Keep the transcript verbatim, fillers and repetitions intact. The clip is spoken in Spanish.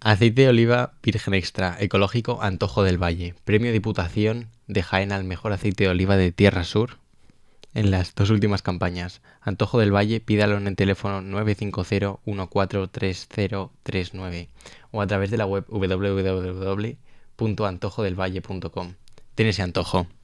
Aceite de oliva virgen extra, ecológico, Antojo del Valle. Premio Diputación de Jaén al mejor aceite de oliva de Tierra Sur en las dos últimas campañas. Antojo del Valle, pídalo en el teléfono nueve cinco cero uno cuatro tres cero tres nueve o a través de la web w w w punto antojo del valle punto com. Ten ese antojo.